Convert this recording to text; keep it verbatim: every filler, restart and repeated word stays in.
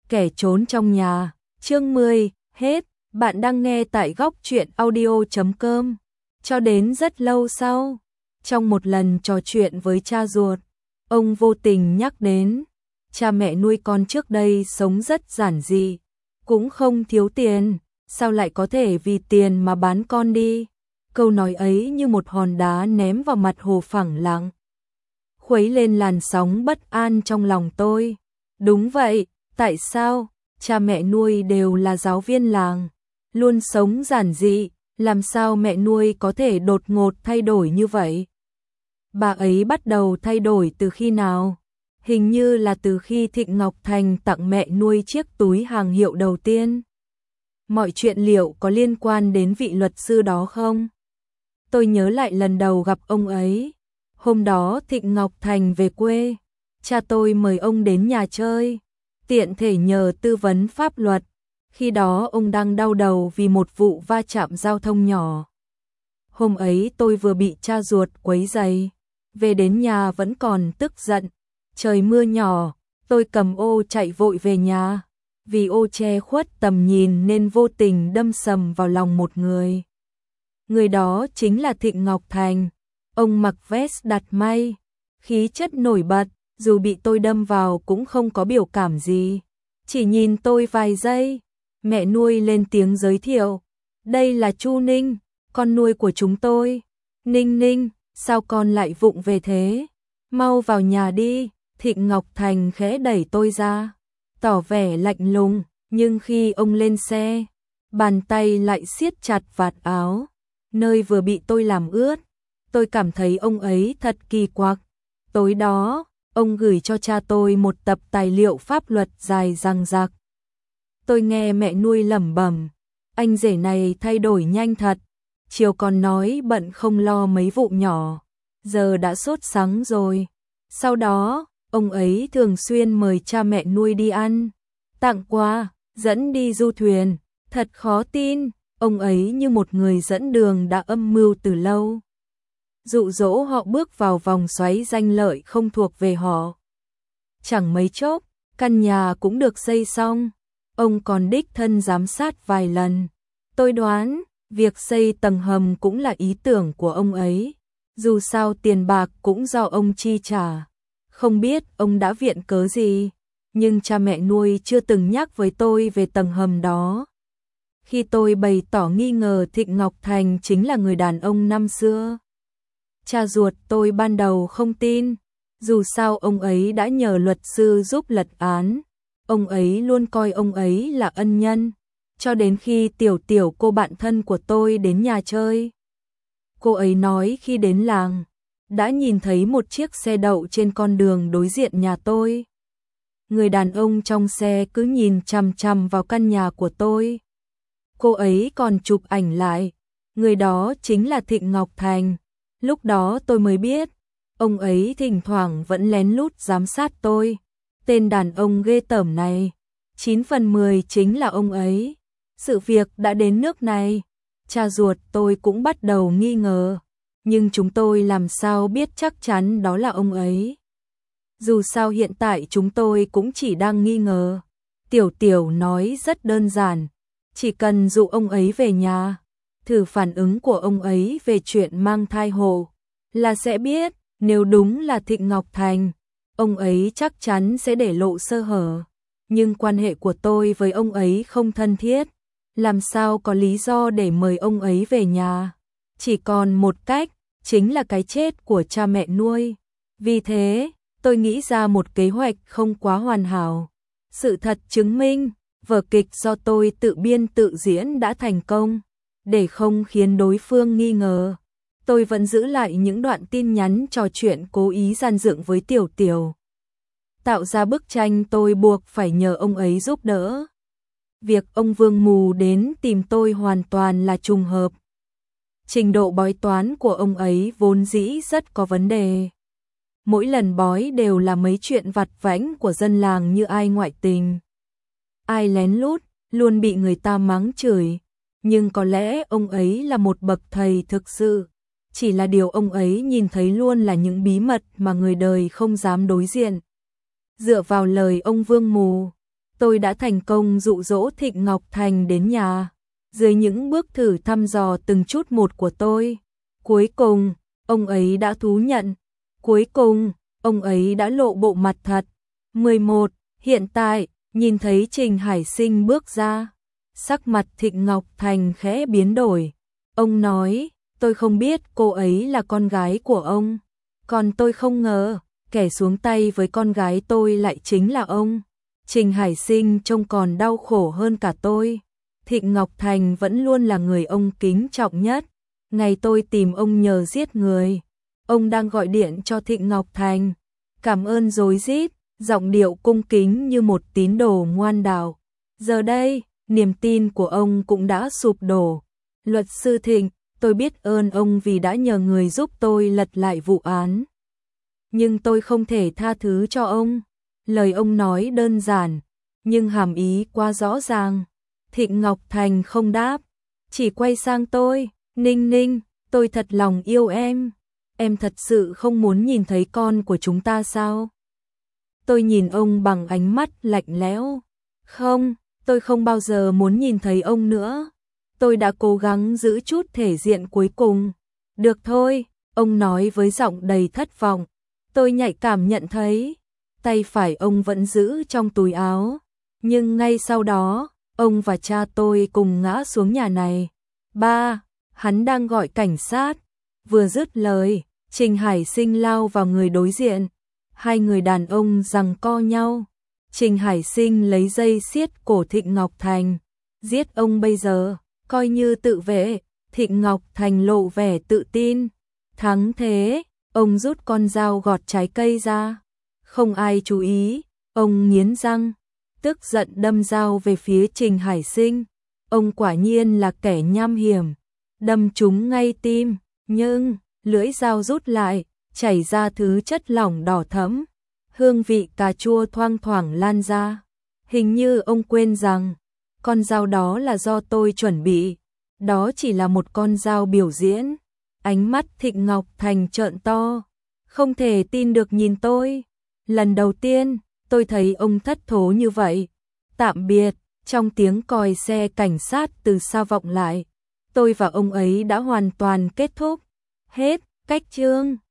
Kẻ trốn trong nhà, chương mười, hết. Bạn đang nghe tại góc truyện audio chấm com. Cho đến rất lâu sau, trong một lần trò chuyện với cha ruột, ông vô tình nhắc đến cha mẹ nuôi con trước đây sống rất giản dị, cũng không thiếu tiền, sao lại có thể vì tiền mà bán con đi. Câu nói ấy như một hòn đá ném vào mặt Hồ phẳng lặng, khuấy lên làn sóng bất an trong lòng tôi. Đúng vậy, tại sao? Cha mẹ nuôi đều là giáo viên làng, luôn sống giản dị, làm sao mẹ nuôi có thể đột ngột thay đổi như vậy? Bà ấy bắt đầu thay đổi từ khi nào? Hình như là từ khi Thịnh Ngọc Thành tặng mẹ nuôi chiếc túi hàng hiệu đầu tiên. Mọi chuyện liệu có liên quan đến vị luật sư đó không? Tôi nhớ lại lần đầu gặp ông ấy. Hôm đó Thịnh Ngọc Thành về quê, cha tôi mời ông đến nhà chơi, tiện thể nhờ tư vấn pháp luật. Khi đó ông đang đau đầu vì một vụ va chạm giao thông nhỏ. Hôm ấy tôi vừa bị cha ruột quấy rầy, về đến nhà vẫn còn tức giận. Trời mưa nhỏ, tôi cầm ô chạy vội về nhà. Vì ô che khuất tầm nhìn nên vô tình đâm sầm vào lòng một người. Người đó chính là Thịnh Ngọc Thành. Ông mặc vest đặt may, khí chất nổi bật, dù bị tôi đâm vào cũng không có biểu cảm gì. Chỉ nhìn tôi vài giây, mẹ nuôi lên tiếng giới thiệu. Đây là Chu Ninh, con nuôi của chúng tôi. Ninh Ninh, sao con lại vụng về thế? Mau vào nhà đi. Thịnh Ngọc Thành khẽ đẩy tôi ra, tỏ vẻ lạnh lùng, nhưng khi ông lên xe, bàn tay lại siết chặt vạt áo, nơi vừa bị tôi làm ướt. Tôi cảm thấy ông ấy thật kỳ quặc. Tối đó, ông gửi cho cha tôi một tập tài liệu pháp luật dài dằng dặc. Tôi nghe mẹ nuôi lẩm bẩm, anh rể này thay đổi nhanh thật, chiều còn nói bận không lo mấy vụ nhỏ, giờ đã sốt sắng rồi. Sau đó, ông ấy thường xuyên mời cha mẹ nuôi đi ăn, tặng quà, dẫn đi du thuyền. Thật khó tin, ông ấy như một người dẫn đường đã âm mưu từ lâu, dụ dỗ họ bước vào vòng xoáy danh lợi không thuộc về họ. Chẳng mấy chốc, căn nhà cũng được xây xong, ông còn đích thân giám sát vài lần. Tôi đoán, việc xây tầng hầm cũng là ý tưởng của ông ấy, dù sao tiền bạc cũng do ông chi trả. Không biết ông đã viện cớ gì, nhưng cha mẹ nuôi chưa từng nhắc với tôi về tầng hầm đó. Khi tôi bày tỏ nghi ngờ Thịnh Ngọc Thành chính là người đàn ông năm xưa, cha ruột tôi ban đầu không tin, dù sao ông ấy đã nhờ luật sư giúp lật án, ông ấy luôn coi ông ấy là ân nhân, cho đến khi Tiểu Tiểu cô bạn thân của tôi đến nhà chơi. Cô ấy nói khi đến làng, đã nhìn thấy một chiếc xe đậu trên con đường đối diện nhà tôi. Người đàn ông trong xe cứ nhìn chằm chằm vào căn nhà của tôi. Cô ấy còn chụp ảnh lại, người đó chính là Thịnh Ngọc Thành. Lúc đó tôi mới biết, ông ấy thỉnh thoảng vẫn lén lút giám sát tôi. Tên đàn ông ghê tởm này, chín phần mười chính là ông ấy. Sự việc đã đến nước này, cha ruột tôi cũng bắt đầu nghi ngờ, nhưng chúng tôi làm sao biết chắc chắn đó là ông ấy. Dù sao hiện tại chúng tôi cũng chỉ đang nghi ngờ. Tiểu Tiểu nói rất đơn giản, chỉ cần dụ ông ấy về nhà, thử phản ứng của ông ấy về chuyện mang thai hộ, là sẽ biết. Nếu đúng là Thịnh Ngọc Thành, ông ấy chắc chắn sẽ để lộ sơ hở. Nhưng quan hệ của tôi với ông ấy không thân thiết, làm sao có lý do để mời ông ấy về nhà. Chỉ còn một cách, chính là cái chết của cha mẹ nuôi. Vì thế, tôi nghĩ ra một kế hoạch không quá hoàn hảo. Sự thật chứng minh, vở kịch do tôi tự biên tự diễn đã thành công. Để không khiến đối phương nghi ngờ, tôi vẫn giữ lại những đoạn tin nhắn trò chuyện cố ý gian dựng với Tiểu Tiểu. Tạo ra bức tranh tôi buộc phải nhờ ông ấy giúp đỡ. Việc ông Vương Mù đến tìm tôi hoàn toàn là trùng hợp. Trình độ bói toán của ông ấy vốn dĩ rất có vấn đề. Mỗi lần bói đều là mấy chuyện vặt vãnh của dân làng như ai ngoại tình, ai lén lút, luôn bị người ta mắng chửi. Nhưng có lẽ ông ấy là một bậc thầy thực sự, chỉ là điều ông ấy nhìn thấy luôn là những bí mật mà người đời không dám đối diện. Dựa vào lời ông Vương Mù, tôi đã thành công dụ dỗ Thịnh Ngọc Thành đến nhà, dưới những bước thử thăm dò từng chút một của tôi. Cuối cùng, ông ấy đã thú nhận. Cuối cùng, ông ấy đã lộ bộ mặt thật. mười một. Hiện tại, nhìn thấy Trình Hải Sinh bước ra, sắc mặt Thịnh Ngọc Thành khẽ biến đổi. Ông nói, tôi không biết cô ấy là con gái của ông. Còn tôi không ngờ, kẻ xuống tay với con gái tôi lại chính là ông. Trình Hải Sinh trông còn đau khổ hơn cả tôi. Thịnh Ngọc Thành vẫn luôn là người ông kính trọng nhất. Ngày tôi tìm ông nhờ giết người, ông đang gọi điện cho Thịnh Ngọc Thành, cảm ơn rối rít, giọng điệu cung kính như một tín đồ ngoan đạo. Giờ đây, niềm tin của ông cũng đã sụp đổ. Luật sư Thịnh, tôi biết ơn ông vì đã nhờ người giúp tôi lật lại vụ án. Nhưng tôi không thể tha thứ cho ông. Lời ông nói đơn giản, nhưng hàm ý quá rõ ràng. Thịnh Ngọc Thành không đáp, chỉ quay sang tôi, Ninh Ninh, tôi thật lòng yêu em. Em thật sự không muốn nhìn thấy con của chúng ta sao? Tôi nhìn ông bằng ánh mắt lạnh lẽo. Không, tôi không bao giờ muốn nhìn thấy ông nữa. Tôi đã cố gắng giữ chút thể diện cuối cùng. Được thôi, ông nói với giọng đầy thất vọng. Tôi nhạy cảm nhận thấy, tay phải ông vẫn giữ trong túi áo. Nhưng ngay sau đó, ông và cha tôi cùng ngã xuống nhà này. Ba, hắn đang gọi cảnh sát. Vừa dứt lời, Trình Hải Sinh lao vào người đối diện. Hai người đàn ông giằng co nhau. Trình Hải Sinh lấy dây siết cổ Thịnh Ngọc Thành. Giết ông bây giờ, coi như tự vệ. Thịnh Ngọc Thành lộ vẻ tự tin. Thắng thế, ông rút con dao gọt trái cây ra. Không ai chú ý, ông nghiến răng, tức giận đâm dao về phía Trình Hải Sinh. Ông quả nhiên là kẻ nham hiểm, đâm trúng ngay tim, nhưng lưỡi dao rút lại, chảy ra thứ chất lỏng đỏ thẫm. Hương vị cà chua thoang thoảng lan ra. Hình như ông quên rằng, con dao đó là do tôi chuẩn bị. Đó chỉ là một con dao biểu diễn. Ánh mắt Thịnh Ngọc Thành trợn to, không thể tin được nhìn tôi. Lần đầu tiên, tôi thấy ông thất thố như vậy. Tạm biệt, trong tiếng còi xe cảnh sát từ xa vọng lại. Tôi và ông ấy đã hoàn toàn kết thúc. Hết, cách chương.